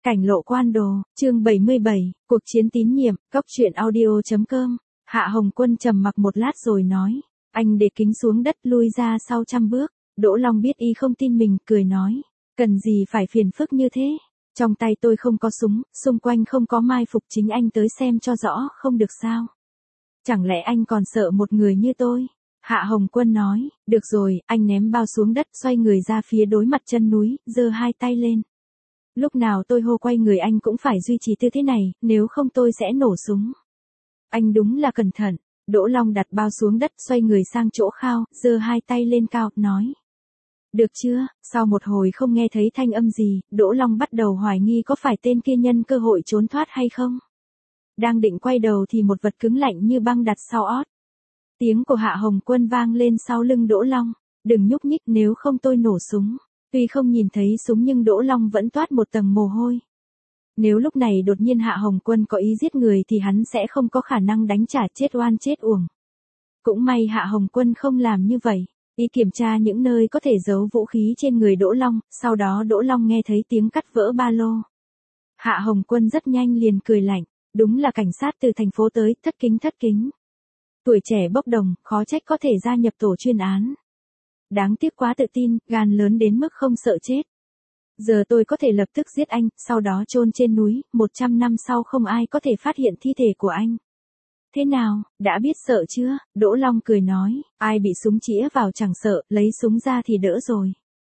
Cảnh lộ quan đồ, chương 77, cuộc chiến tín nhiệm, cốc truyện audio.com. Hạ Hồng Quân trầm mặc một lát rồi nói, anh để kính xuống đất lui ra sau 100 bước. Đỗ Long biết y không tin mình, cười nói, cần gì phải phiền phức như thế. Trong tay tôi không có súng, xung quanh không có mai phục, chính anh tới xem cho rõ không được sao. Chẳng lẽ anh còn sợ một người như tôi? Hạ Hồng Quân nói, được rồi, anh ném bao xuống đất, xoay người ra phía đối mặt chân núi, giơ hai tay lên. Lúc nào tôi hô quay người anh cũng phải duy trì tư thế này, nếu không tôi sẽ nổ súng. Anh đúng là cẩn thận. Đỗ Long đặt bao xuống đất, xoay người sang chỗ Khao, giơ hai tay lên cao, nói. Được chưa? Sau một hồi không nghe thấy thanh âm gì, Đỗ Long bắt đầu hoài nghi có phải tên kia nhân cơ hội trốn thoát hay không. Đang định quay đầu thì một vật cứng lạnh như băng đặt sau ót. Tiếng của Hạ Hồng Quân vang lên sau lưng Đỗ Long, đừng nhúc nhích nếu không tôi nổ súng. Tuy không nhìn thấy súng nhưng Đỗ Long vẫn toát một tầng mồ hôi. Nếu lúc này đột nhiên Hạ Hồng Quân có ý giết người thì hắn sẽ không có khả năng đánh trả, chết oan chết uổng. Cũng may Hạ Hồng Quân không làm như vậy. Y kiểm tra những nơi có thể giấu vũ khí trên người Đỗ Long, sau đó Đỗ Long nghe thấy tiếng cắt vỡ ba lô. Hạ Hồng Quân rất nhanh liền cười lạnh, đúng là cảnh sát từ thành phố tới, thất kính. Tuổi trẻ bốc đồng, khó trách có thể gia nhập tổ chuyên án. Đáng tiếc quá tự tin, gan lớn đến mức không sợ chết. Giờ tôi có thể lập tức giết anh, sau đó chôn trên núi, 100 năm sau không ai có thể phát hiện thi thể của anh. Thế nào, đã biết sợ chưa? Đỗ Long cười nói, ai bị súng chĩa vào chẳng sợ, lấy súng ra thì đỡ rồi.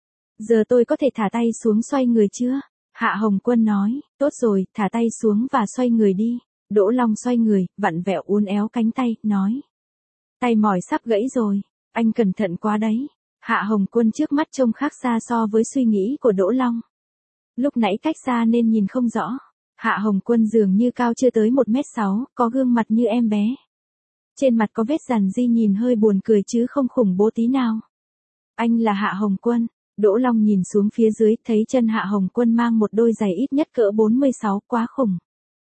Giờ tôi có thể thả tay xuống xoay người chưa? Hạ Hồng Quân nói, tốt rồi, thả tay xuống và xoay người đi. Đỗ Long xoay người, vặn vẹo uốn éo cánh tay, nói. Tay mỏi sắp gãy rồi, anh cẩn thận quá đấy. Hạ Hồng Quân trước mắt trông khác xa so với suy nghĩ của Đỗ Long. Lúc nãy cách xa nên nhìn không rõ. Hạ Hồng Quân dường như cao chưa tới 1m6, có gương mặt như em bé. Trên mặt có vết rằn ri nhìn hơi buồn cười chứ không khủng bố tí nào. Anh là Hạ Hồng Quân. Đỗ Long nhìn xuống phía dưới, thấy chân Hạ Hồng Quân mang một đôi giày ít nhất cỡ 46, quá khủng.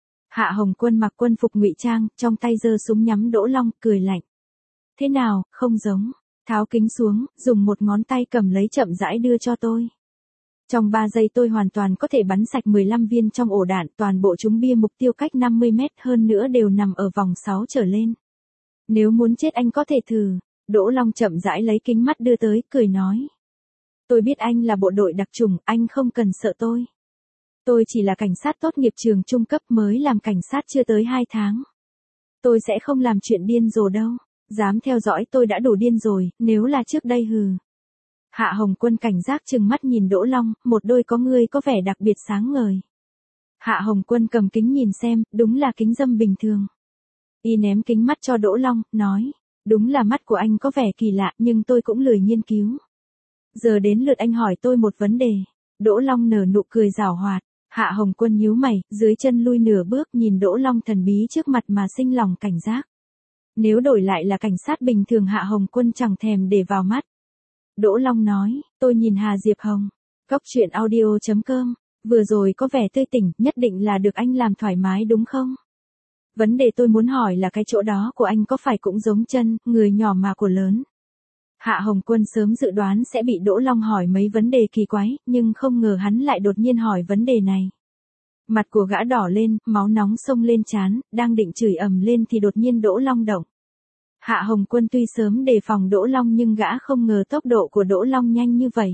Hạ Hồng Quân mặc quân phục ngụy trang, trong tay giơ súng nhắm Đỗ Long, cười lạnh. Thế nào, không giống. Tháo kính xuống, dùng một ngón tay cầm lấy chậm rãi đưa cho tôi. Trong 3 giây tôi hoàn toàn có thể bắn sạch 15 viên trong ổ đạn, toàn bộ chúng bia mục tiêu cách 50 mét, hơn nữa đều nằm ở vòng 6 trở lên. Nếu muốn chết anh có thể thử. Đỗ Long chậm rãi lấy kính mắt đưa tới, cười nói. Tôi biết anh là bộ đội đặc chủng, anh không cần sợ tôi. Tôi chỉ là cảnh sát tốt nghiệp trường trung cấp, mới làm cảnh sát chưa tới 2 tháng. Tôi sẽ không làm chuyện điên rồ đâu. Dám theo dõi tôi đã đủ điên rồi, nếu là trước đây hừ. Hạ Hồng Quân cảnh giác trừng mắt nhìn Đỗ Long, một đôi có ngươi có vẻ đặc biệt sáng ngời. Hạ Hồng Quân cầm kính nhìn xem, đúng là kính râm bình thường. Y ném kính mắt cho Đỗ Long, nói, đúng là mắt của anh có vẻ kỳ lạ nhưng tôi cũng lười nghiên cứu. Giờ đến lượt anh hỏi tôi một vấn đề. Đỗ Long nở nụ cười giảo hoạt. Hạ Hồng Quân nhíu mày, dưới chân lui nửa bước nhìn Đỗ Long thần bí trước mặt mà sinh lòng cảnh giác. Nếu đổi lại là cảnh sát bình thường Hạ Hồng Quân chẳng thèm để vào mắt. Đỗ Long nói, tôi nhìn Hà Diệp Hồng. Cốc truyện audio.com, vừa rồi có vẻ tươi tỉnh, nhất định là được anh làm thoải mái đúng không? Vấn đề tôi muốn hỏi là cái chỗ đó của anh có phải cũng giống chân, người nhỏ mà của lớn? Hạ Hồng Quân sớm dự đoán sẽ bị Đỗ Long hỏi mấy vấn đề kỳ quái, nhưng không ngờ hắn lại đột nhiên hỏi vấn đề này. Mặt của gã đỏ lên, máu nóng xông lên trán, đang định chửi ầm lên thì đột nhiên Đỗ Long động. Hạ Hồng Quân tuy sớm đề phòng Đỗ Long nhưng gã không ngờ tốc độ của Đỗ Long nhanh như vậy.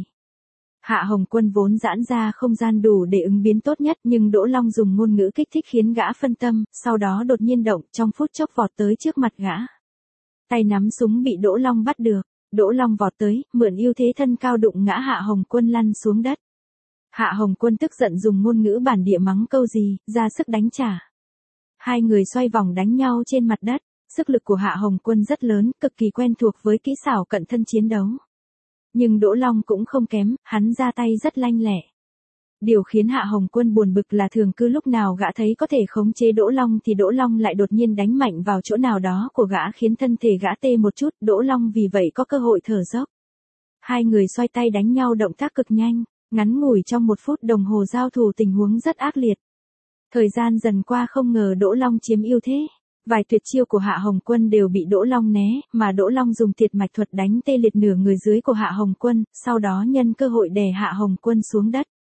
Hạ Hồng Quân vốn giãn ra không gian đủ để ứng biến tốt nhất nhưng Đỗ Long dùng ngôn ngữ kích thích khiến gã phân tâm, sau đó đột nhiên động, trong phút chốc vọt tới trước mặt gã. Tay nắm súng bị Đỗ Long bắt được, Đỗ Long vọt tới, mượn ưu thế thân cao đụng ngã Hạ Hồng Quân lăn xuống đất. Hạ Hồng Quân tức giận dùng ngôn ngữ bản địa mắng câu gì, ra sức đánh trả. Hai người xoay vòng đánh nhau trên mặt đất, sức lực của Hạ Hồng Quân rất lớn, cực kỳ quen thuộc với kỹ xảo cận thân chiến đấu. Nhưng Đỗ Long cũng không kém, hắn ra tay rất lanh lẹ. Điều khiến Hạ Hồng Quân buồn bực là thường cứ lúc nào gã thấy có thể khống chế Đỗ Long thì Đỗ Long lại đột nhiên đánh mạnh vào chỗ nào đó của gã khiến thân thể gã tê một chút, Đỗ Long vì vậy có cơ hội thở dốc. Hai người xoay tay đánh nhau động tác cực nhanh, ngắn ngủi trong 1 phút đồng hồ giao thủ tình huống rất ác liệt. Thời gian dần qua không ngờ Đỗ Long chiếm ưu thế. Vài tuyệt chiêu của Hạ Hồng Quân đều bị Đỗ Long né, mà Đỗ Long dùng thiệt mạch thuật đánh tê liệt nửa người dưới của Hạ Hồng Quân, sau đó nhân cơ hội đè Hạ Hồng Quân xuống đất.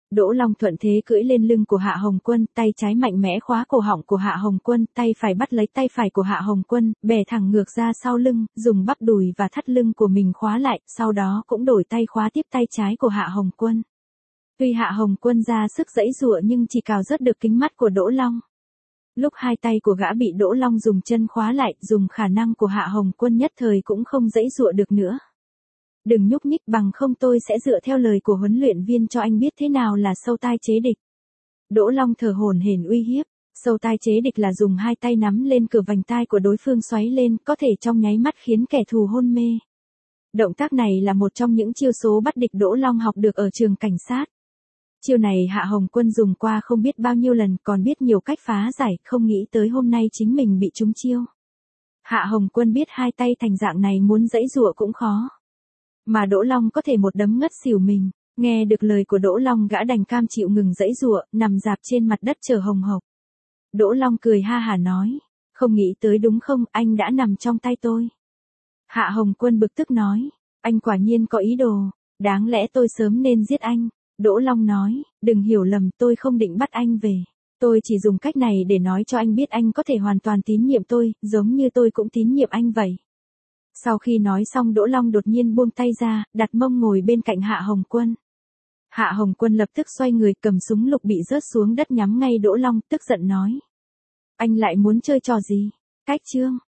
Đỗ Long thuận thế cưỡi lên lưng của Hạ Hồng Quân, tay trái mạnh mẽ khóa cổ họng của Hạ Hồng Quân, tay phải bắt lấy tay phải của Hạ Hồng Quân, bè thẳng ngược ra sau lưng, dùng bắp đùi và thắt lưng của mình khóa lại, sau đó cũng đổi tay khóa tiếp tay trái của Hạ Hồng Quân. Tuy Hạ Hồng Quân ra sức giãy giụa nhưng chỉ cào rớt được kính mắt của Đỗ Long. Lúc hai tay của gã bị Đỗ Long dùng chân khóa lại, dùng khả năng của Hạ Hồng Quân nhất thời cũng không giãy giụa được nữa. Đừng nhúc nhích, bằng không tôi sẽ dựa theo lời của huấn luyện viên cho anh biết thế nào là sâu tai chế địch. Đỗ Long thở hổn hển uy hiếp. Sâu tai chế địch là dùng hai tay nắm lên cửa vành tai của đối phương xoáy lên, có thể trong nháy mắt khiến kẻ thù hôn mê. Động tác này là một trong những chiêu số bắt địch Đỗ Long học được ở trường cảnh sát. Chiêu này Hạ Hồng Quân dùng qua không biết bao nhiêu lần, còn biết nhiều cách phá giải, không nghĩ tới hôm nay chính mình bị trúng chiêu. Hạ Hồng Quân biết hai tay thành dạng này muốn giãy giụa cũng khó. Mà Đỗ Long có thể một đấm ngất xỉu mình. Nghe được lời của Đỗ Long, gã đành cam chịu ngừng giãy giụa, nằm rạp trên mặt đất chờ hồng hộc. Đỗ Long cười ha hả nói, không nghĩ tới đúng không, anh đã nằm trong tay tôi. Hạ Hồng Quân bực tức nói, anh quả nhiên có ý đồ, đáng lẽ tôi sớm nên giết anh. Đỗ Long nói, đừng hiểu lầm, tôi không định bắt anh về. Tôi chỉ dùng cách này để nói cho anh biết anh có thể hoàn toàn tín nhiệm tôi, giống như tôi cũng tín nhiệm anh vậy. Sau khi nói xong, Đỗ Long đột nhiên buông tay ra, đặt mông ngồi bên cạnh Hạ Hồng Quân. Hạ Hồng Quân lập tức xoay người, cầm súng lục bị rớt xuống đất nhắm ngay Đỗ Long, tức giận nói. Anh lại muốn chơi trò gì? Cách chương